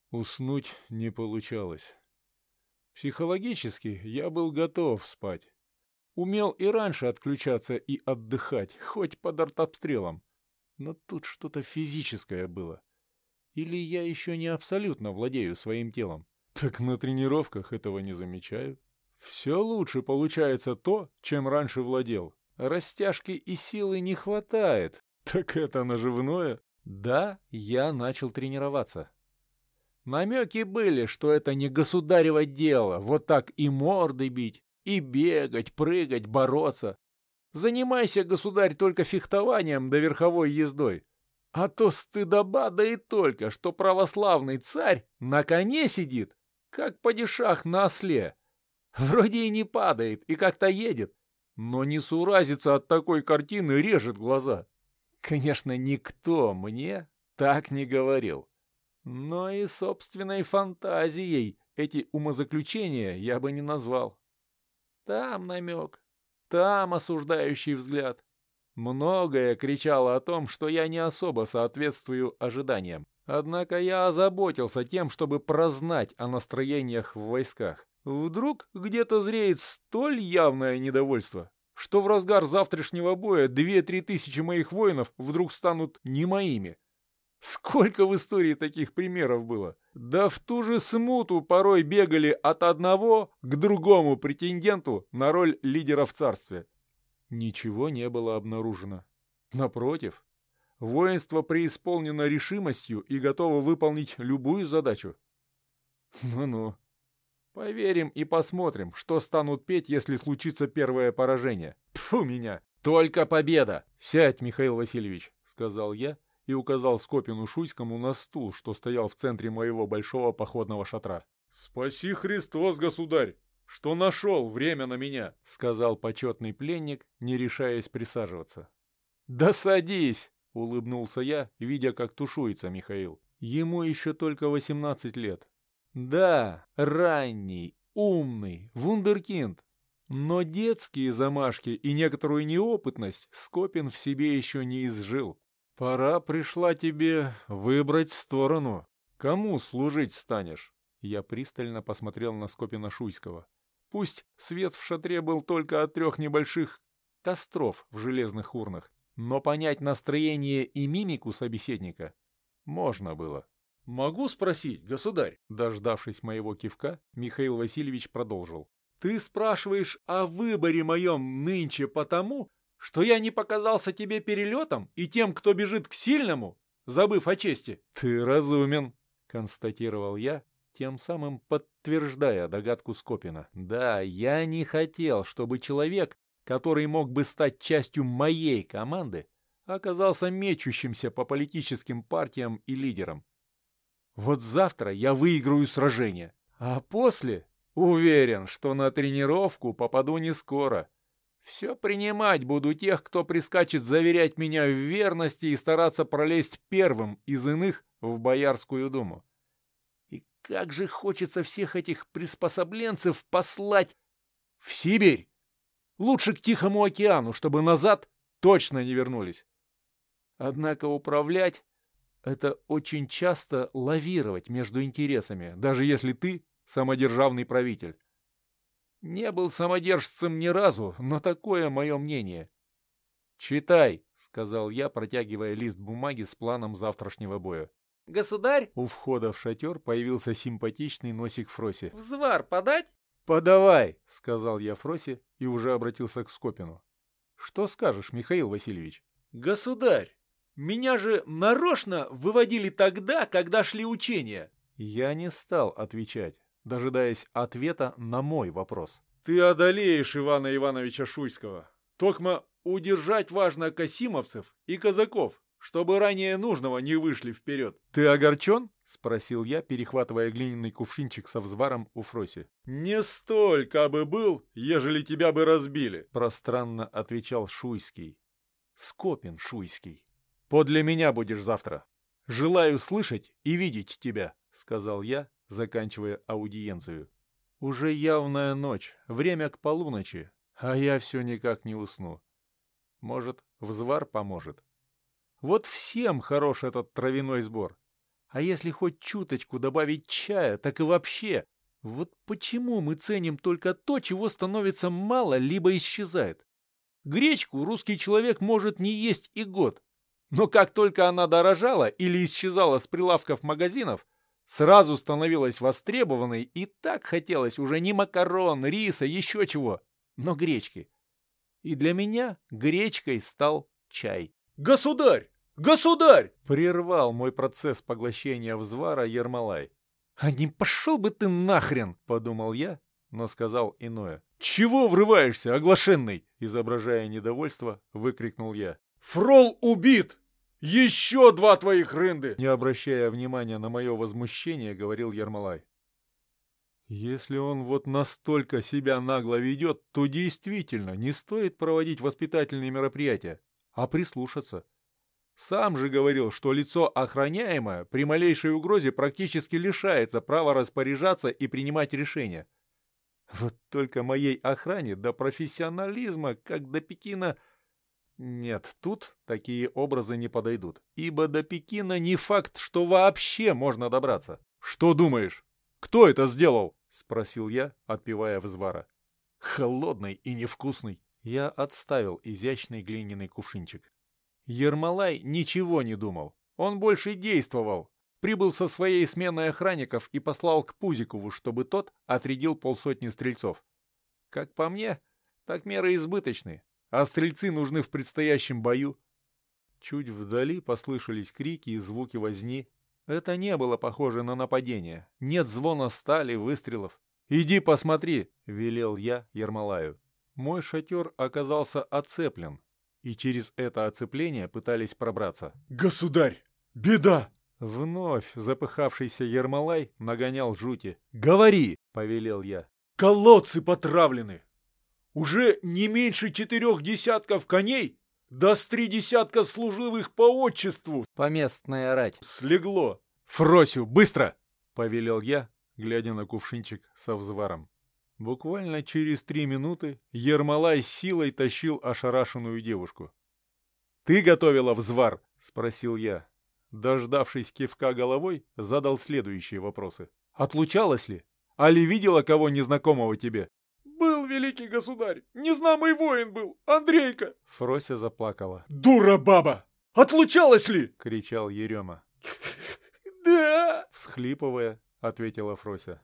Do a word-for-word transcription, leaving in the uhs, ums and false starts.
Уснуть не получалось. Психологически я был готов спать. Умел и раньше отключаться и отдыхать, хоть под артобстрелом. Но тут что-то физическое было. Или я еще не абсолютно владею своим телом. Так на тренировках этого не замечаю. Все лучше получается то, чем раньше владел. Растяжки и силы не хватает. Так это наживное? Да, я начал тренироваться. Намеки были, что это не государево дело, вот так и морды бить, и бегать, прыгать, бороться. Занимайся, государь, только фехтованием да верховой ездой. А то стыдоба, да и только, что православный царь на коне сидит, как падишах на осле. Вроде и не падает, и как-то едет, но не суразится от такой картины, режет глаза. Конечно, никто мне так не говорил. Но и собственной фантазией эти умозаключения я бы не назвал. Там намек, там осуждающий взгляд. Многое кричало о том, что я не особо соответствую ожиданиям. Однако я озаботился тем, чтобы прознать о настроениях в войсках. Вдруг где-то зреет столь явное недовольство, что в разгар завтрашнего боя две-три тысячи моих воинов вдруг станут не моими. Сколько в истории таких примеров было? Да в ту же смуту порой бегали от одного к другому претенденту на роль лидера в царстве. Ничего не было обнаружено. Напротив, воинство преисполнено решимостью и готово выполнить любую задачу. Ну-ну. Поверим и посмотрим, что станут петь, если случится первое поражение. Тьфу меня! Только победа! Сядь, Михаил Васильевич, сказал я и указал Скопину Шуйскому на стул, что стоял в центре моего большого походного шатра. «Спаси Христос, государь, что нашел время на меня», — сказал почетный пленник, не решаясь присаживаться. «Да садись», — улыбнулся я, видя, как тушуется Михаил. Ему еще только восемнадцать лет. Да, ранний, умный, вундеркинд. Но детские замашки и некоторую неопытность Скопин в себе еще не изжил. «Пора пришла тебе выбрать сторону. Кому служить станешь?» Я пристально посмотрел на Скопина Шуйского. Пусть свет в шатре был только от трех небольших костров в железных урнах, но понять настроение и мимику собеседника можно было. «Могу спросить, государь?» Дождавшись моего кивка, Михаил Васильевич продолжил. «Ты спрашиваешь о выборе моем нынче потому, что я не показался тебе перелетом и тем, кто бежит к сильному, забыв о чести?» «Ты разумен», — констатировал я, тем самым подтверждая догадку Скопина. «Да, я не хотел, чтобы человек, который мог бы стать частью моей команды, оказался мечущимся по политическим партиям и лидерам. Вот завтра я выиграю сражение, а после уверен, что на тренировку попаду не скоро. Все принимать буду тех, кто прискачет заверять меня в верности и стараться пролезть первым из иных в Боярскую думу. И как же хочется всех этих приспособленцев послать в Сибирь! Лучше к Тихому океану, чтобы назад точно не вернулись. Однако управлять — это очень часто лавировать между интересами, даже если ты самодержавный правитель. Не был самодержцем ни разу, но такое мое мнение. «Читай», — сказал я, протягивая лист бумаги с планом завтрашнего боя. «Государь?» У входа в шатер появился симпатичный носик Фроси. «Взвар подать?» «Подавай», — сказал я Фроси и уже обратился к Скопину. «Что скажешь, Михаил Васильевич?» «Государь, меня же нарочно выводили тогда, когда шли учения». Я не стал отвечать, дожидаясь ответа на мой вопрос. «Ты одолеешь Ивана Ивановича Шуйского. Токмо удержать важно касимовцев и казаков, чтобы ранее нужного не вышли вперед». «Ты огорчен?» — спросил я, перехватывая глиняный кувшинчик со взваром у Фроси. «Не столько бы был, ежели тебя бы разбили», — пространно отвечал Шуйский. Скопин Шуйский. «Подле меня будешь завтра. Желаю слышать и видеть тебя», — сказал я, заканчивая аудиенцию. «Уже явная ночь, время к полуночи, а я все никак не усну. Может, взвар поможет? Вот всем хорош этот травяной сбор. А если хоть чуточку добавить чая, так и вообще. Вот почему мы ценим только то, чего становится мало, либо исчезает? Гречку русский человек может не есть и год. Но как только она дорожала или исчезала с прилавков магазинов, сразу становилась востребованной, и так хотелось уже не макарон, риса, еще чего, но гречки. И для меня гречкой стал чай. «Государь! Государь!» — прервал мой процесс поглощения взвара Ермолай. «А не пошел бы ты нахрен!» — подумал я, но сказал иное. «Чего врываешься, оглашенный?» — изображая недовольство, выкрикнул я. «Фрол убит! Еще два твоих рынды!» Не обращая внимания на мое возмущение, говорил Ермолай. «Если он вот настолько себя нагло ведет, то действительно не стоит проводить воспитательные мероприятия, а прислушаться. Сам же говорил, что лицо охраняемое при малейшей угрозе практически лишается права распоряжаться и принимать решения. Вот только моей охране до профессионализма, как до Пекина... Нет, тут такие образы не подойдут, ибо до Пекина не факт, что вообще можно добраться. Что думаешь, кто это сделал?» — спросил я, отпивая взвара. «Холодный и невкусный». Я отставил изящный глиняный кувшинчик. Ермолай ничего не думал. Он больше действовал. Прибыл со своей сменой охранников и послал к Пузикову, чтобы тот отрядил полсотни стрельцов. Как по мне, так меры избыточны, а стрельцы нужны в предстоящем бою. Чуть вдали послышались крики и звуки возни. Это не было похоже на нападение. Нет звона стали, выстрелов. «Иди посмотри», — велел я Ермолаю. Мой шатер оказался оцеплен, и через это оцепление пытались пробраться. «Государь! Беда!» Вновь запыхавшийся Ермолай нагонял жути. «Говори!» — повелел я. «Колодцы потравлены! Уже не меньше четырех десятков коней, да с три десятка служивых по отчеству!» Поместная рать слегло. «Фросю, быстро!» — повелел я, глядя на кувшинчик со взваром. Буквально через три минуты Ермолай силой тащил ошарашенную девушку. «Ты готовила взвар?» — спросил я. Дождавшись кивка головой, задал следующие вопросы. «Отлучалась ли? Али видела кого незнакомого тебе?» «Был великий государь, незнамый воин был, Андрейка!» Фрося заплакала. «Дура баба! Отлучалась ли?» — кричал Ерема. «Да!» — всхлипывая, ответила Фрося.